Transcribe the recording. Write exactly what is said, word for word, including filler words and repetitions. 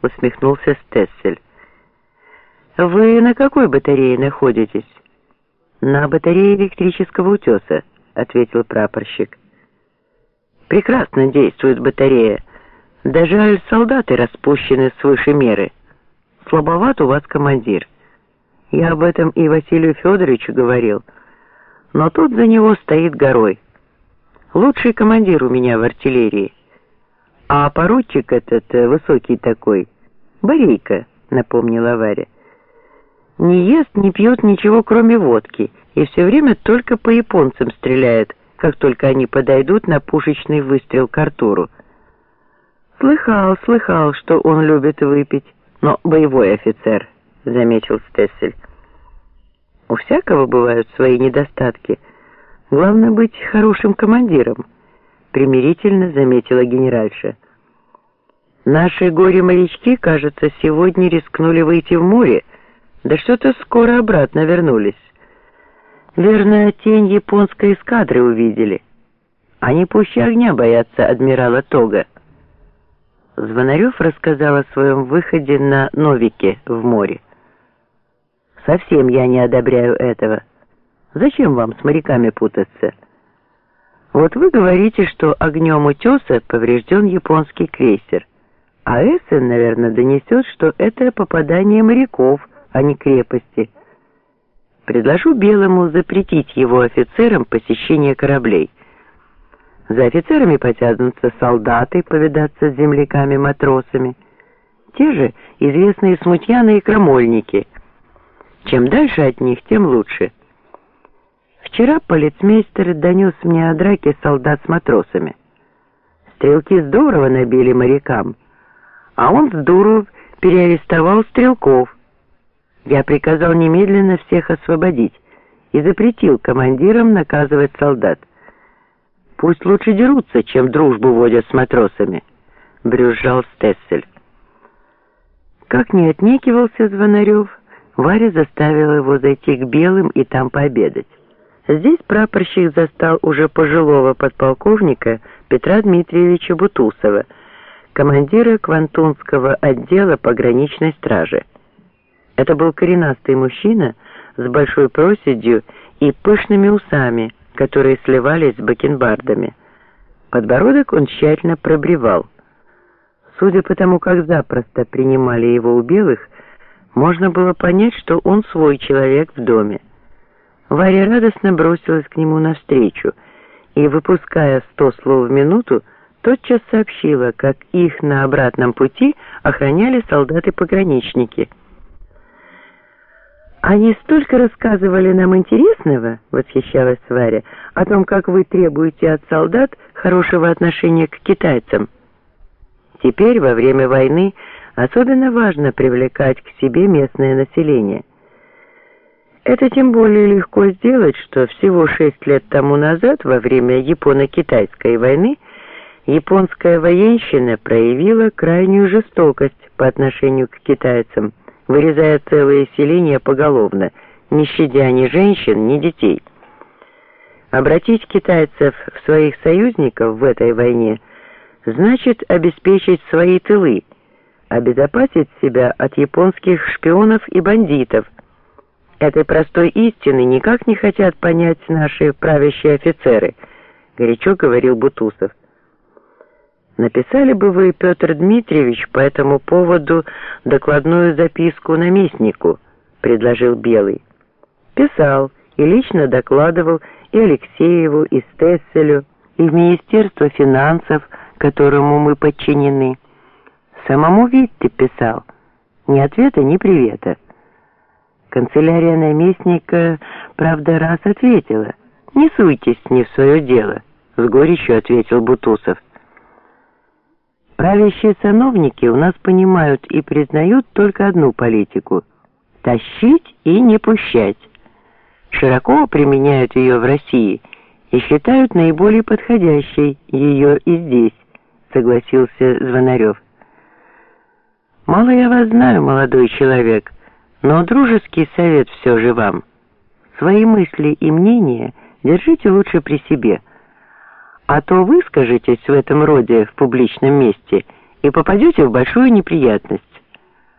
усмехнулся Стессель. «Вы на какой батарее находитесь?» «На батарее электрического утеса», — ответил прапорщик. «Прекрасно действует батарея. Да жаль, солдаты распущены свыше меры. Слабоват у вас командир. Я об этом и Василию Федоровичу говорил, но тут за него стоит горой. Лучший командир у меня в артиллерии. А поручик этот, высокий такой, Борейко», — напомнила Варя. «Не ест, не пьет ничего, кроме водки, и все время только по японцам стреляет, как только они подойдут на пушечный выстрел к Артуру». «Слыхал, слыхал, что он любит выпить, но боевой офицер», — заметил Стессель. «У всякого бывают свои недостатки. Главное быть хорошим командиром», — примирительно заметила генеральша. «Наши горе-морячки, кажется, сегодня рискнули выйти в море, да что-то скоро обратно вернулись. Верно, тень японской эскадры увидели. Они пуще огня боятся адмирала Тога». Звонарев рассказал о своем выходе на Новике в море. «Совсем я не одобряю этого. Зачем вам с моряками путаться? Вот вы говорите, что огнем утеса поврежден японский крейсер, а Эссен, наверное, донесет, что это попадание моряков, а не крепости. Предложу Белому запретить его офицерам посещение кораблей. За офицерами потянутся солдаты повидаться с земляками-матросами. Те же известные смутьяны и крамольники. Чем дальше от них, тем лучше. Вчера полицмейстер донес мне о драке солдат с матросами. Стрелки здорово набили морякам, а он с дуру переарестовал стрелков. Я приказал немедленно всех освободить и запретил командирам наказывать солдат. Пусть лучше дерутся, чем дружбу водят с матросами», — брюзжал Стессель. Как не отнекивался Звонарев, Варя заставила его зайти к Белым и там пообедать. Здесь прапорщик застал уже пожилого подполковника Петра Дмитриевича Бутусова, командира Квантунского отдела пограничной стражи. Это был коренастый мужчина с большой проседью и пышными усами, которые сливались с бакенбардами. Подбородок он тщательно пробривал. Судя по тому, как запросто принимали его у белых, можно было понять, что он свой человек в доме. Варя радостно бросилась к нему навстречу и, выпуская сто слов в минуту, тотчас сообщила, как их на обратном пути охраняли солдаты-пограничники. «Они столько рассказывали нам интересного, — восхищалась Варя, — о том, как вы требуете от солдат хорошего отношения к китайцам. Теперь, во время войны, особенно важно привлекать к себе местное население. Это тем более легко сделать, что всего шесть лет тому назад, во время Японо-Китайской войны, японская военщина проявила крайнюю жестокость по отношению к китайцам, вырезая целые селения поголовно, не щадя ни женщин, ни детей. Обратить китайцев в своих союзников в этой войне значит обеспечить свои тылы, обезопасить себя от японских шпионов и бандитов. Этой простой истины никак не хотят понять наши правящие офицеры, горячо говорил Бутусов. Написали бы вы, Петр Дмитриевич, по этому поводу докладную записку наместнику, предложил Белый. Писал и лично докладывал и Алексееву, и Стесселю, и в Министерство финансов, которому мы подчинены. Самому Витте писал. Ни ответа, ни привета. Канцелярия наместника, правда, раз ответила. «Не суйтесь не в свое дело», — с горечью ответил Бутусов. Правящие сановники у нас понимают и признают только одну политику – тащить и не пущать. Широко применяют ее в России и считают наиболее подходящей ее и здесь, согласился Звонарев. Мало я вас знаю, молодой человек, но дружеский совет все же вам. Свои мысли и мнения держите лучше при себе. А то выскажетесь в этом роде в публичном месте и попадете в большую неприятность.